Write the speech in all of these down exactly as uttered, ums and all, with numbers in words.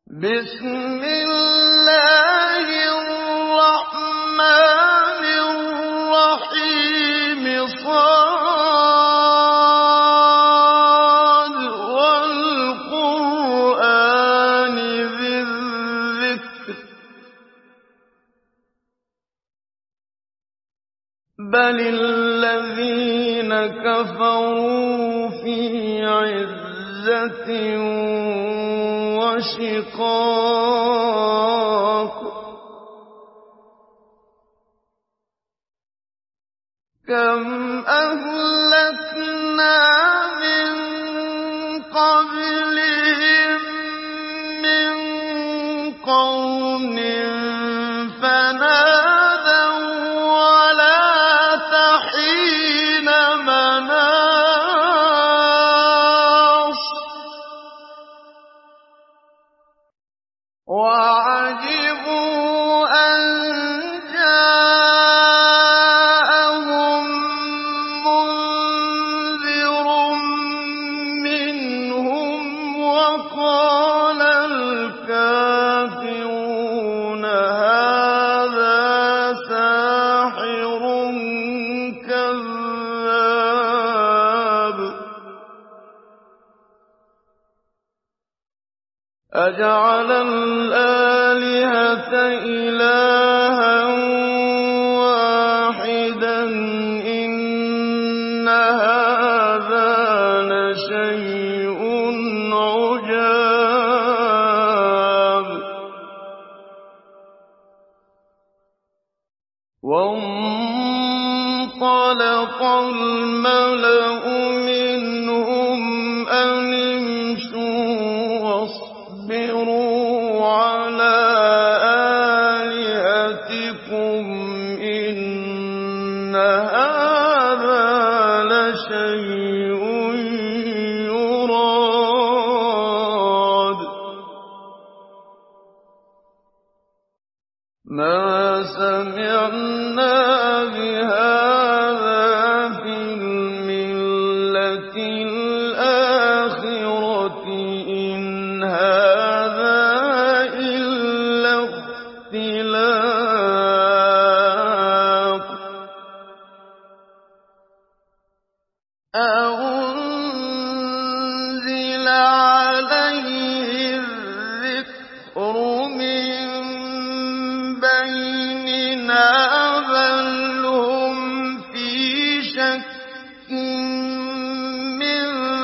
بسم الله الرحمن الرحيم صاد والقرآن ذي الذكر بل الذين كفروا في عزة وشقاق كم أهلكنا من قبلهم من قرن فنادوا ولا تحين مناص وعجبوا أن جاءهم منذر منهم وقال الكافرون هذا ساحر كذاب أجعل الآلهة إلها واحدا إن هذا لشيء عجاب وانطلق الملأ منهم أن امشوا واصبروا على آلهتكم إن هذا لشيء يراد ما سمعنا بهذا في الملة الآخرة إن هذا إلا اختلاق أنزل عليه الذكر من بيننا بل هم في شك من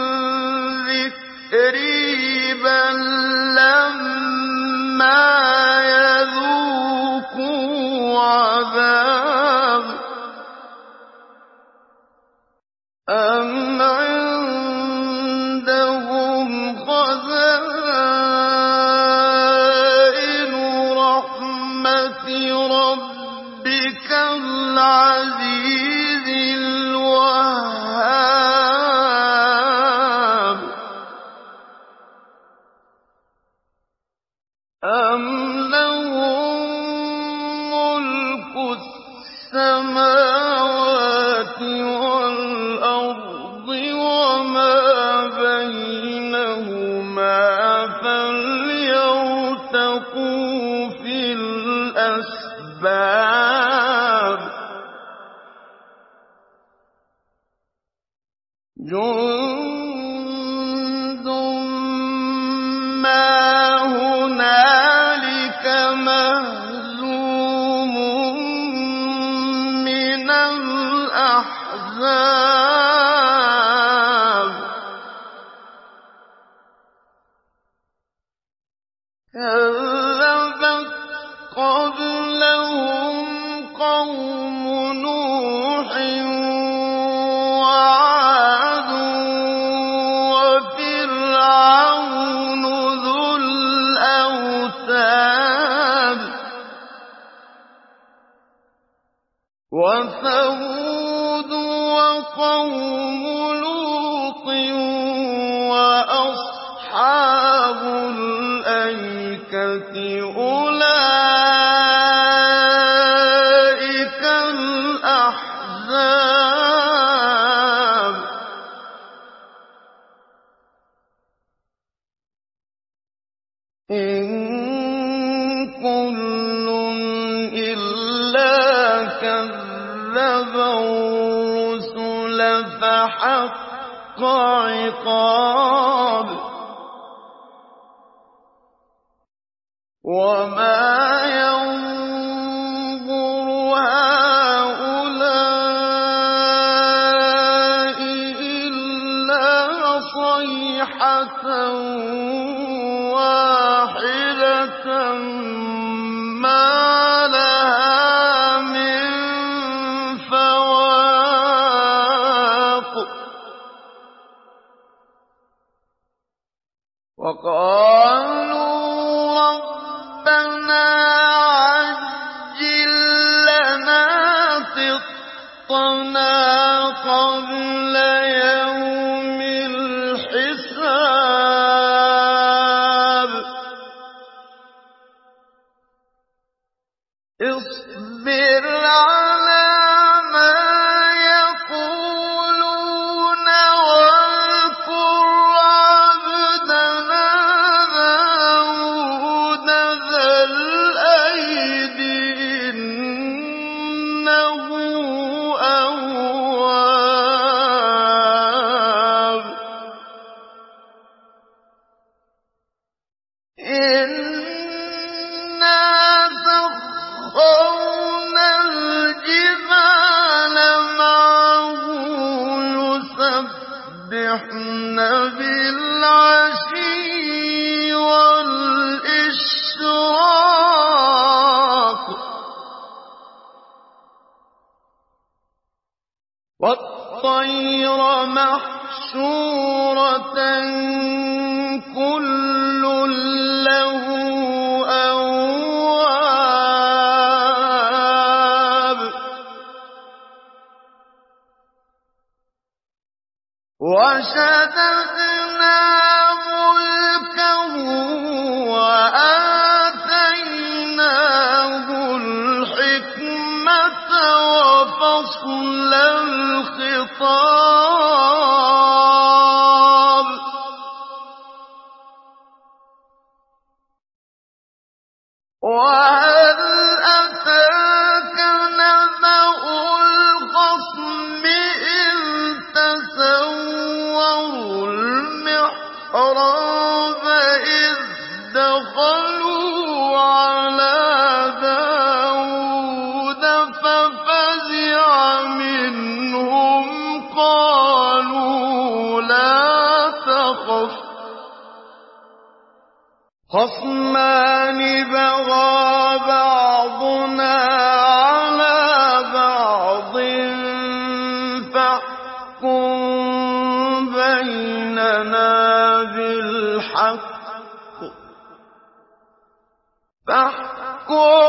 ذكري بل لما يذوقوا عذاب أم عندهم خزائن رحمة ربك العزيز الوهاب أم لهم ملك السماوات والأرض وما بينهما فليرتقوا في الأسباب جند ما هنالك مهزوم من الأحزاب كذبت قبلهم قوم نوح وعاد وفرعون ذو الأوتاد وثمود وقوم لوط وأصحاب الأيكة أولئك الأحزاب إن فحق عقاب وما ينظر هؤلاء إلا صيحة واحدة ما لها من فواق وقالوا ربنا عجل لنا قطنا قبل يوم الحساب اصبر على ما يقولون واذكر عبدنا داود ذا الأيد إنه أواب إنا سخرنا الجبال معه يسبحن بالعشي والإشراق والطير محشورة كل له أواب وشددنا ملكه وآتيناه الحكمة وفصل الخطاب وهل أتاك نبأ الخصم إذ تسوروا المحراب إذ دخلوا على داود ففزع منهم قالوا لا تخف خصمان بغى بعضنا على بعض فاحكم بيننا بالحق فاحكم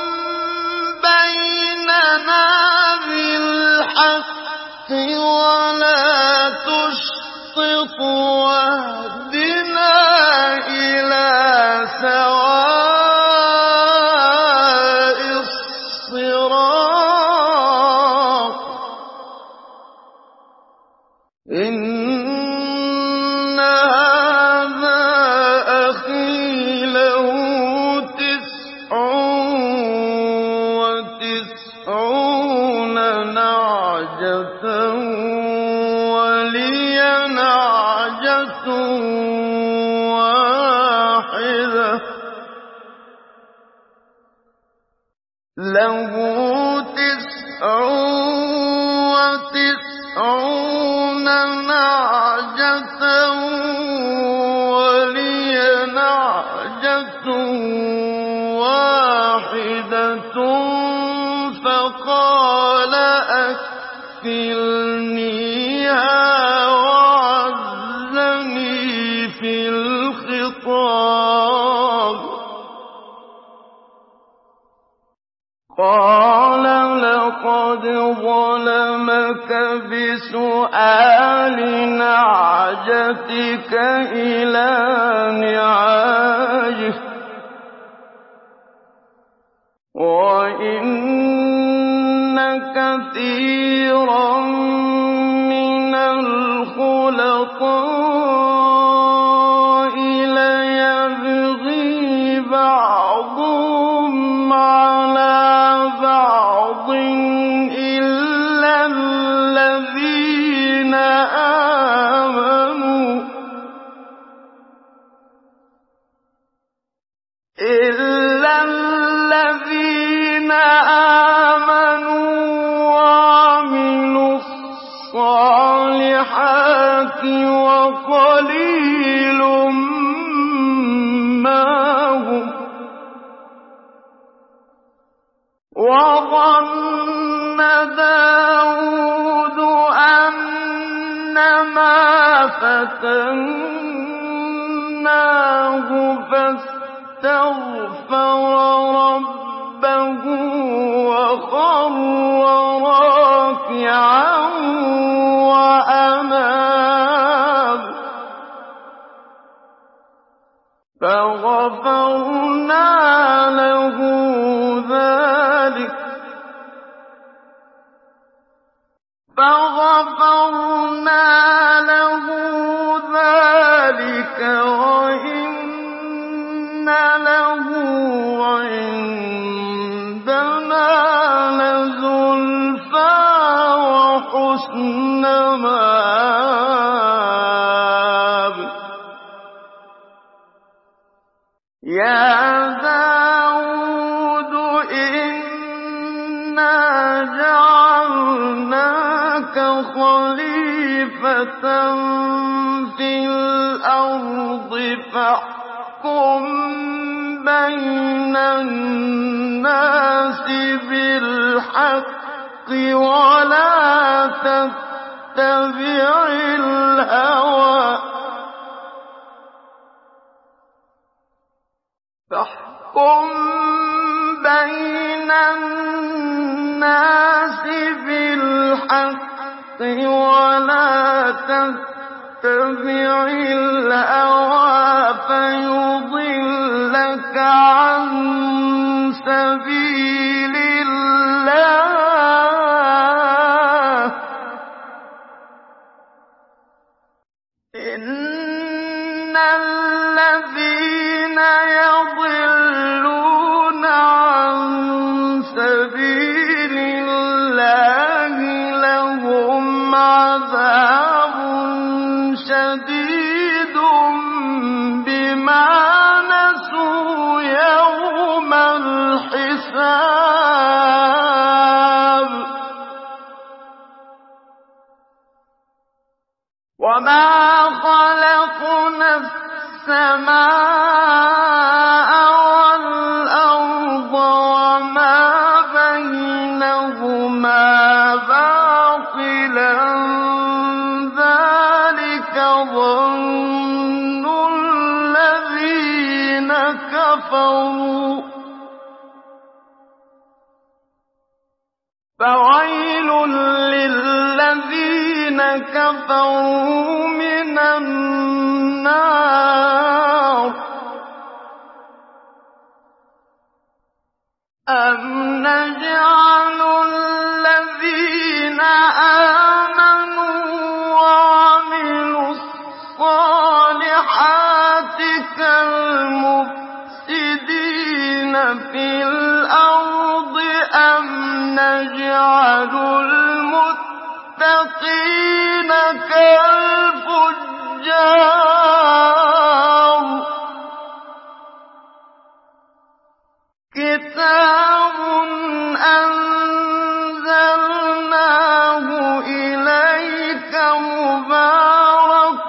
بيننا بالحق ولا تشطط واهدنا إلى سواء الصراط إن هذا أخي له تسع وتسعون نعجة ولي نعجة واحدة له تسع وتسعون نعجة ولي نعجة واحدة فقال أكفلنيها وعزني في الخطاب قال لقد ظلمك بسؤال نعجتك إلى نعاجه وإن كثيرا من الخلطاء ليبغي بعضهم على بعض إلا الذين إِلَّا الَّذِينَ آمَنُوا وَعَمِلُوا الصَّالِحَاتِ وَقَلِيلٌ مَّا هُمْ ۗ وَظَنَّ دَاوُودُ أَنَّمَا فَتَنَّاهُ فَاسْتَغْفَرَ رَبَّهُ وَخَرَّ رَاكِعًا وَأَنَابَ فَغَفَرْنَا لَهُ ذَلِكَ فَغَفَرْنَا لَهُ ذَلِكَ وَإِنَّ لَهُ عِندَنَا لَزُلْفَىٰ وَحُسْنَ مَآبٍ يَا دَاوُودُ إِنَّا جَعَلْنَاكَ خَلِيفَةً فِي الْأَرْضِ فَاحْكُم بَيْنَ النَّاسِ بِالْحَقِّ وَلَا تَتَّبِعِ الْهَوَىٰ فاحكم بين الناس بالحق ولا تتبع الهوى فيضلك عن سبيل الله إن الذين يضلون عن سبيل الله لهم عذاب شديد بما نسوا يوم الحساب وما خلقنا السماء والأرض وما بينهما باطلا ذلك ظن الذين كفروا فويل للذين كفروا من النار أم نجعل الذين آمنوا وعملوا الصالحات كالمفسدين في الأرض أم نجعل المتقين كالفجار كتاب أنزلناه إليك مبارك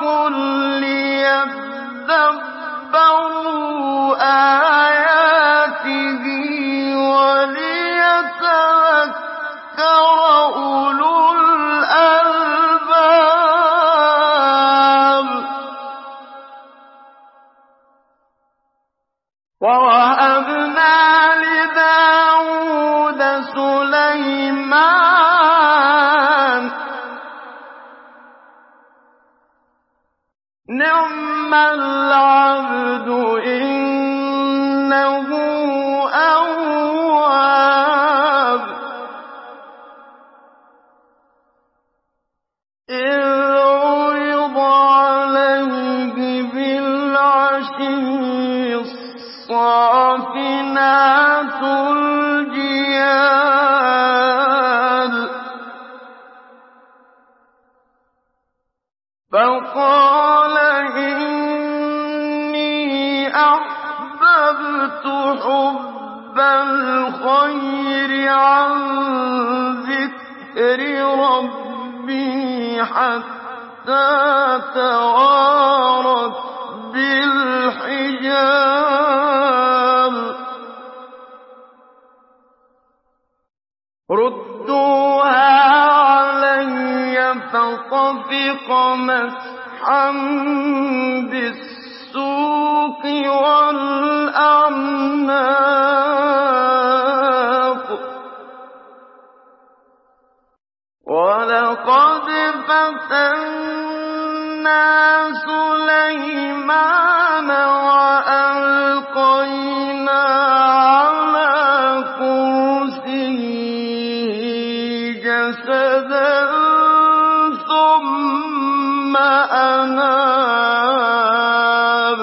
ليدبروا آياته وليتذكر أولو الألباب ووهبنا لداود سليمان نعم العبد إنه أواب إذ عرض عليه بالعشي الصافنات الجياد فقال إني أحببت حُبَّ الْخَيْرِ عَن ذِكْرِ رَبِّهِ حَتَّىٰ تَوَارَتْ بِالْحِجَابِ رُدُّوهَا عَلَيَّ فَطَفِقَ مَسْحًا بِالسُّوقِ وَالْأَعْنَاقِ وَلَقَدْ فَتَنَّا سُلَيْمَانَ وَأَلْقَيْنَا عَلَىٰ كُرْسِيِّهِ جَسَدًا ثُمَّ أَنَابَ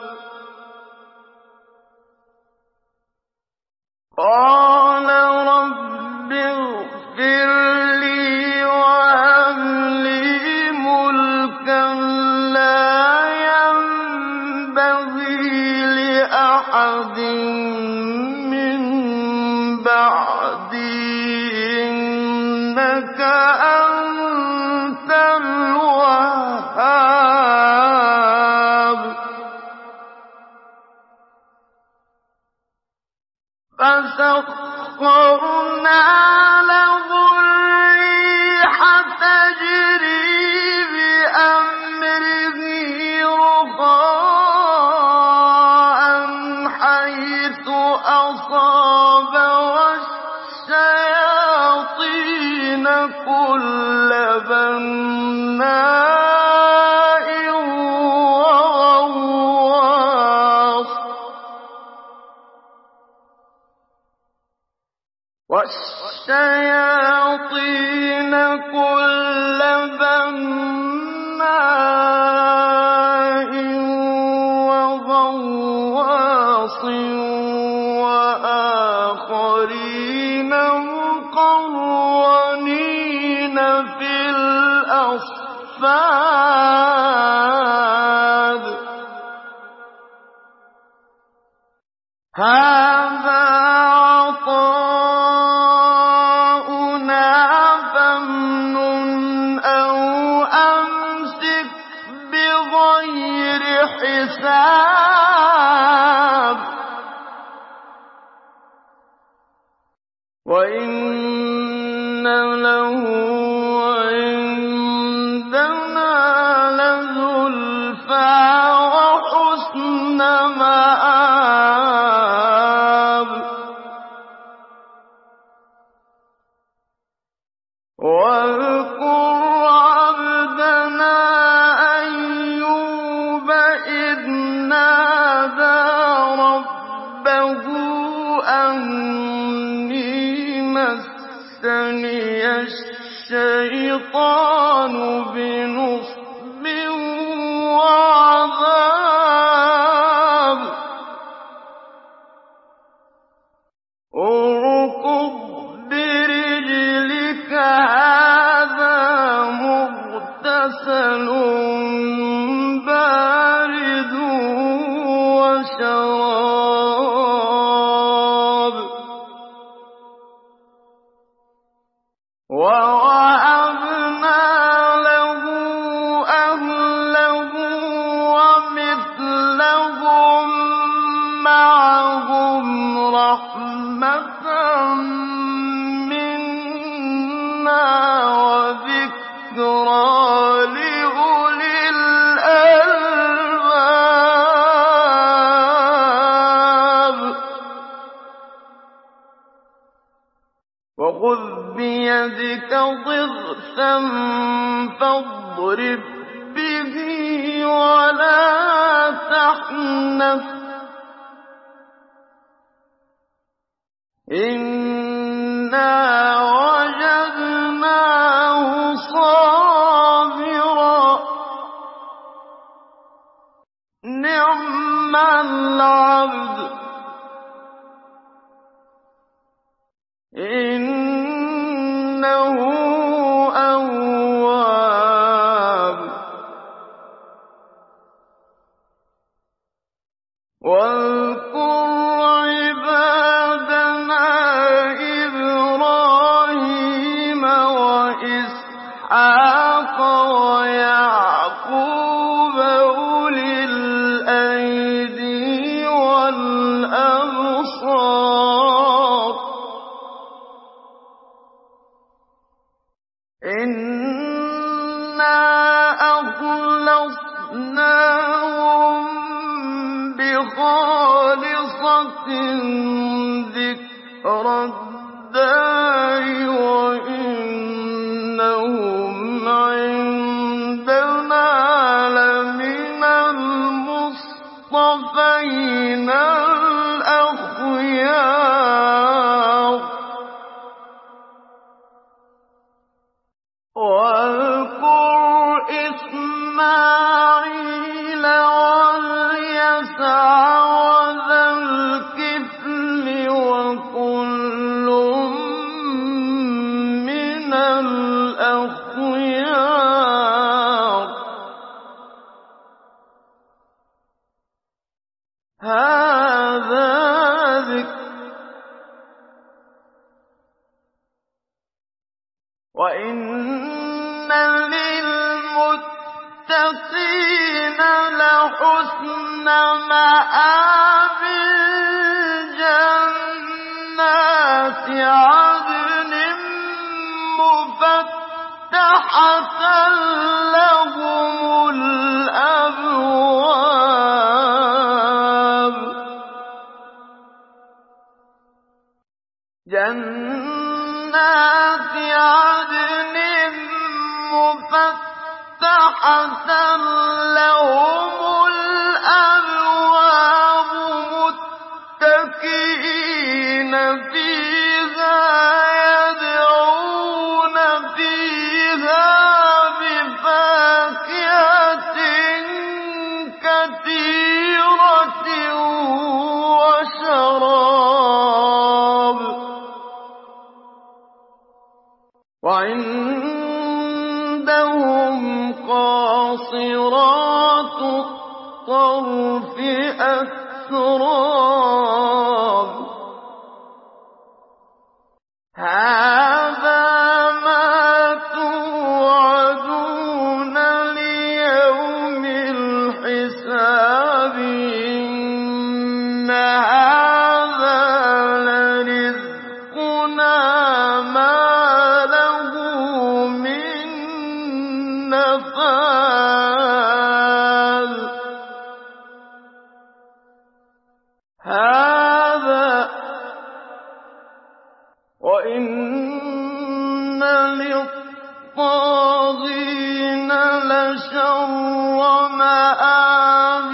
قَالَ رَبِّ اغْفِرْ لِي وَهَبْ لِي مُلْكًا لَّا يَنبَغِي لِأَحَدٍ مِّن بَعْدِي ۖ إِنَّكَ أَنتَ الْوَهَّابُ فَسَخَّرْنَا لَهُ الرِّيحَ تَجْرِي بِأَمْرِهِ رُخَاءً حَيْثُ أَصَابَ وَالشَّيَاطِينَ كُلَّ بَنَّاءٍ وَغَوَّاصٍ وَالشَّيَاطِينَ كُلَّ بَنَّاءٍ وَغَوَّاصٍ وَآخَرِينَ مُقَرَّنِينَ فِي الْأَصْفَادِ هَٰذَا عَطَاؤُنَا فَامْنُنْ أَوْ أَمْسِكْ بِغَيْرِ حِسَابٍ وَإِنَّ لَهُ عِندَنَا لَزُلْفَىٰ وَحُسْنَ مَآبٍ وَاذْكُرْ عَبْدَنَا أَيُّوبَ إِذْ نَادَىٰ رَبَّهُ أَنِّي مَسَّنِيَ الشَّيْطَانُ بِنُصْبٍ وَعَذَابٍ ارْكُضْ بِرِجْلِكَ هَٰذَا مُغْتَسَلٌ بَارِدٌ وَشَرَابٌ وَوَهَبْنَا لَهُ أَهْلَهُ وَمِثْلَهُم مَّعَهُمْ رَحْمَةً مِّنَّا وَذِكْرَىٰ لِأُولِي الْأَلْبَابِ وَخُذْ بِيَدِكَ ضِغْثًا فَاضْرِب بِّهِ وَلَا تَحْنَثْ ۗ إِنَّا وَجَدْنَاهُ صَابِرًا ۚ نِّعْمَ الْعَبْدُ ۖ إِنَّهُ أَوَّابٌ واذكر ذِكْرَى الدَّارِ وَإِنَّهُمْ عِندَنَا لَمِنَ الْمُصْطَفَيْنَ الْأَخْيَارِ وَاذْكُرْ إِسْمَاعِيلَ وَالْيَسَعَ وَذَا الْكِفْلِ وَكُلٌّ مِّنَ الْأَخْيَارِ هَٰذَا ذِكْرٌ وَإِنَّ لِلْمُتَّقِينَ لَحُسْنَ مَآبٍ جَنَّاتِ عَدْنٍ مُّفَتَّحَةً لَّهُمُ الْأَبْوَابُ جَنَّاتِ عَدْنٍ مُّفَتَّحَةً لَّهُمُ الْأَبْوَابُ مُتَّكِئِينَ فِيهَا يَدْعُونَ فِيهَا بِفَاكِهَةٍ كَثِيرَةٍ وَشَرَابٍ وَعِندَهُمْ قَاصِرَاتُ الطَّرْفِ أَتْرَابٌ هَٰذَا مَا تُوعَدُونَ لِيَوْمِ الْحِسَابِ إِنَّ هَٰذَا لَرِزْقُنَا مَا لَهُ مِن نَّفَادٍ هَٰذَا وَإِنَّ لِلطَّاغِينَ لَشَرَّ مَآبٍ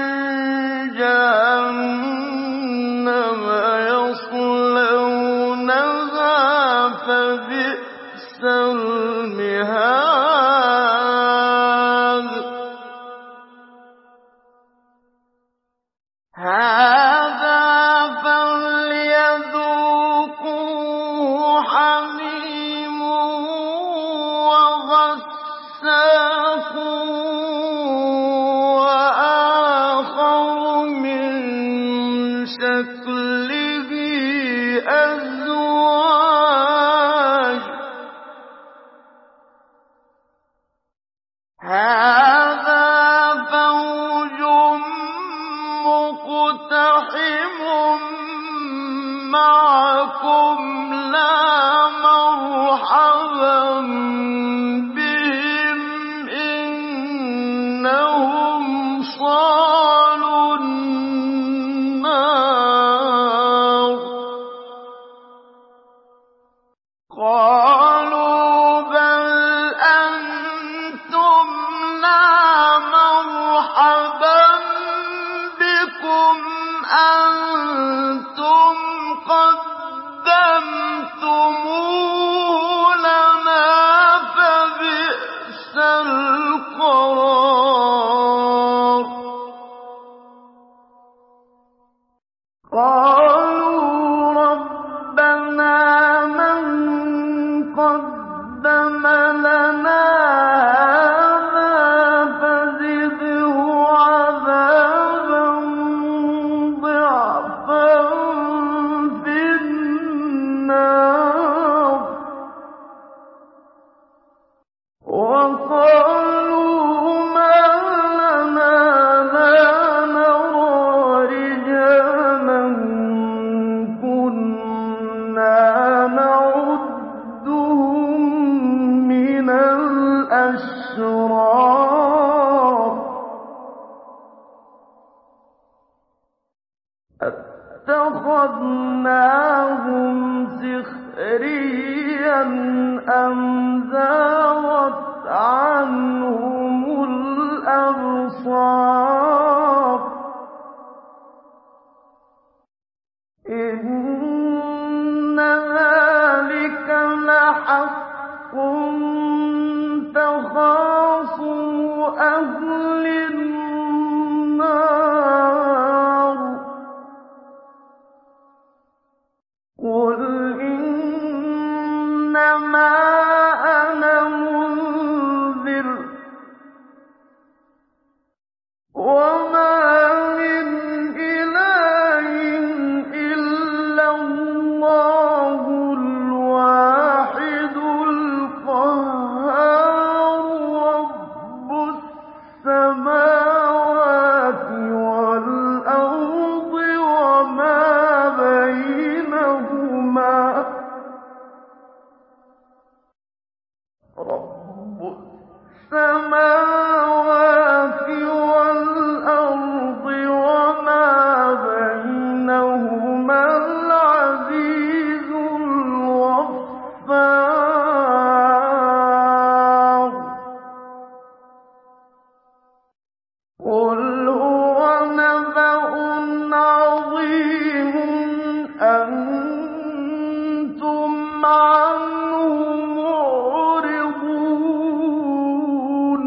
جَهَنَّمَ يَصْلَوْنَهَا فَبِئْسَ الْمِهَادُ هَٰذَا فَلْيَذُوقُوهُ حَمِيمٌ وَغَسَّاقٌ وَآخَرُ مِن شَكْلِهِ أَزْوَاجٌ هَٰذَا فَوْجٌ مُّقْتَحِمٌ مَّعَكُمْ لَا مَرْحَبًا بِهِمْ إِنَّهُمْ صَالُو النَّارِ قَالُوا بَلْ أَنتُمْ لَا مَرْحَبًا بِكُمْ أَنتُمْ قَدَّمْتُمُوهُ لَنَا فَبِئْسَ الْقَرَارُ قَالُوا رَبَّنَا مَن قَدَّمَ لَنَا هَٰذَا فَزِدْهُ عَذَابًا ضِعْفًا فِي النَّارِ وَقَالُوا مَا لَنَا لَا نَرَىٰ رِجَالًا أَتَّخَذْنَاهُمْ سِخْرِيًّا أَمْ زَاغَتْ عَنْهُمُ الْأَبْصَارُ إِنَّ ذَٰلِكَ لَحَقٌّ تَخَاصُمُ أَهْلِ النَّارِ قُلْ إِنَّمَا أَنَا مُنذِرٌ وَمَا مِنْ إِلَٰهٍ إِلَّا اللَّهُ الْوَاحِدُ الْقَهَّارُ رَبُّ السَّمَاوَاتِ وَالْأَرْضِ وَمَا بَيْنَهُمَا رَبُّ السَّمَاوَاتِ وَالْأَرْضِ وَمَا بَيْنَهُمَا الْعَزِيزُ الْغَفَّارُ قُلْ هُوَ نَبَأٌ عَظِيمٌ أَنتُمْ عَنْهُ مُعْرِضُونَ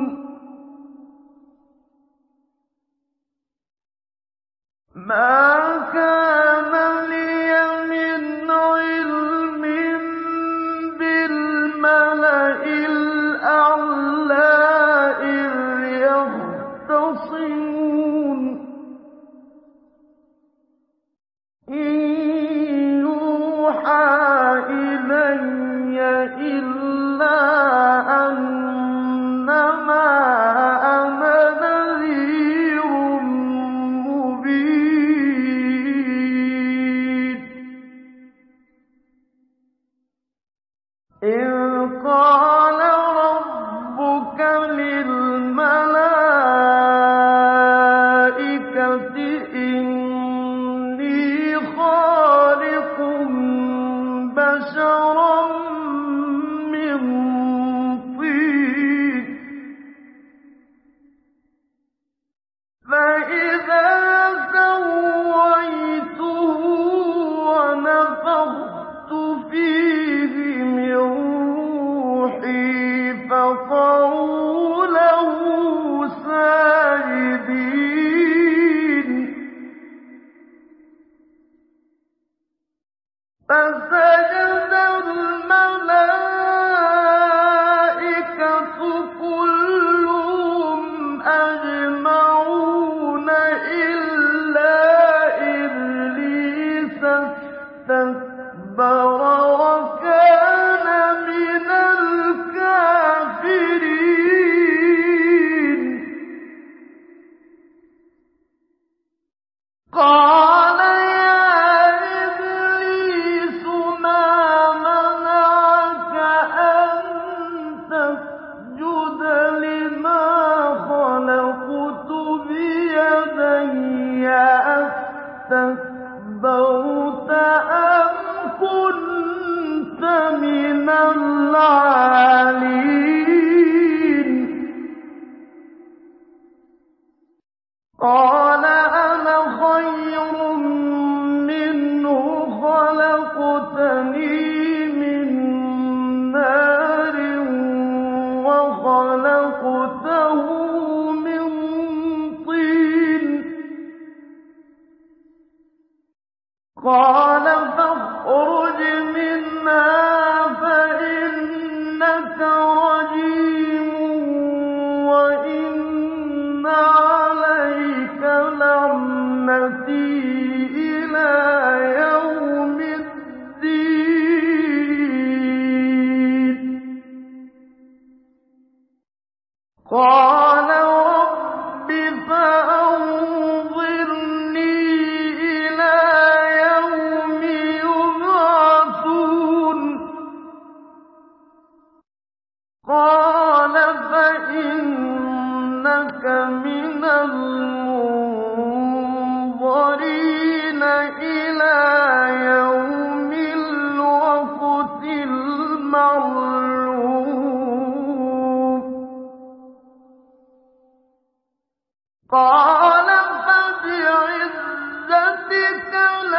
مَا كَانَ لِيَ مِنْ عِلْمٍ بِالْمَلَإِ الْأَعْلَىٰ إِذْ يَخْتَصِمُونَ إِن يُوحَىٰ إِلَيَّ إِلَّا أَنَّمَا أَنَا نَذِيرٌ مُّبِينٌ إِذْ قَالَ رَبُّكَ لِلْمَلَائِكَةِ إِنِّي خَالِقٌ بَشَرًا مِّن طِينٍ فَإِذَا سَوَّيْتُهُ وَنَفَخْتُ فِيهِ مِن رُّوحِي فَقَعُوا لَهُ سَاجِدِينَ فَسَجَدَ الْمَلَائِكَةُ كُلُّهُمْ أَجْمَعُونَ إِلَّا إِبْلِيسَ اسْتَكْبَرَ وَكَانَ مِنَ الْكَافِرِينَ قَالَ يَا إِبْلِيسُ مَا مَنَعَكَ أَن تَسْجُدَ لِمَا خَلَقْتُ بِيَدَيَّ أَسْتَكْبَرْتَ أَمْ كُنتَ مِنَ الْعَالِينَ قَالَ أَنَا خَيْرٌ مِّنْهُ خَلَقْتَنِي مِن نَّارٍ وَخَلَقْتَهُ مِن طِينٍ قَالَ فَاخْرُجْ مِنْهَا فَإِنَّكَ رَجِيمٌ وَإِنَّ عَلَيْكَ لَعْنَتِي إِلَىٰ يَوْمِ الدِّينِ قَالَ رَبِّ فَأَنظِرْنِي إِلَىٰ يَوْمِ يُبْعَثُونَ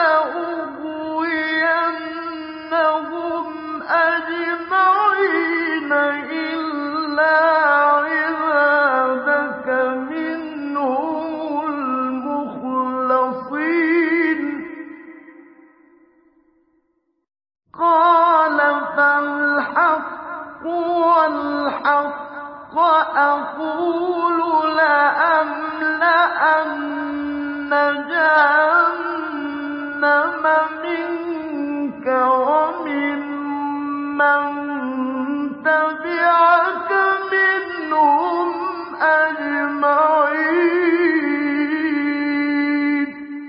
لَأُغْوِيَنَّهُمْ أَجْمَعِينَ إِلَّا عِبَادَكَ مِنْهُمُ الْمُخْلَصِينَ قَالَ فَالْحَقُّ وَالْحَقَّ أَقُولُ لَأَمْلَأَنَّ جَهَنَّمَ مِنكَ وَمِمَّن تَبِعَكَ مِنْهُمْ أَجْمَعِينَ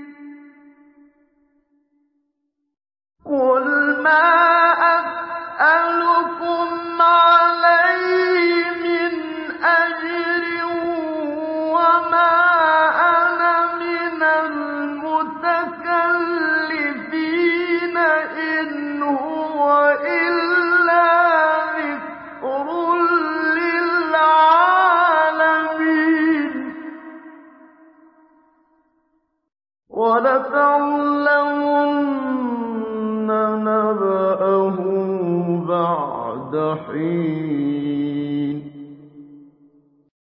قُلْ مَا أَسْأَلُكُمْ عَلَيْهِ مِنْ أَجْرٍ وَمَا أَنَا مِنَ الْمُتَكَلِّفِينَ إِنْ هُوَ إِلَّا ذِكْرٌ لِّلْعَالَمِينَ وَلَتَعْلَمُنَّ نَبَأَهُ بَعْدَ حِينٍ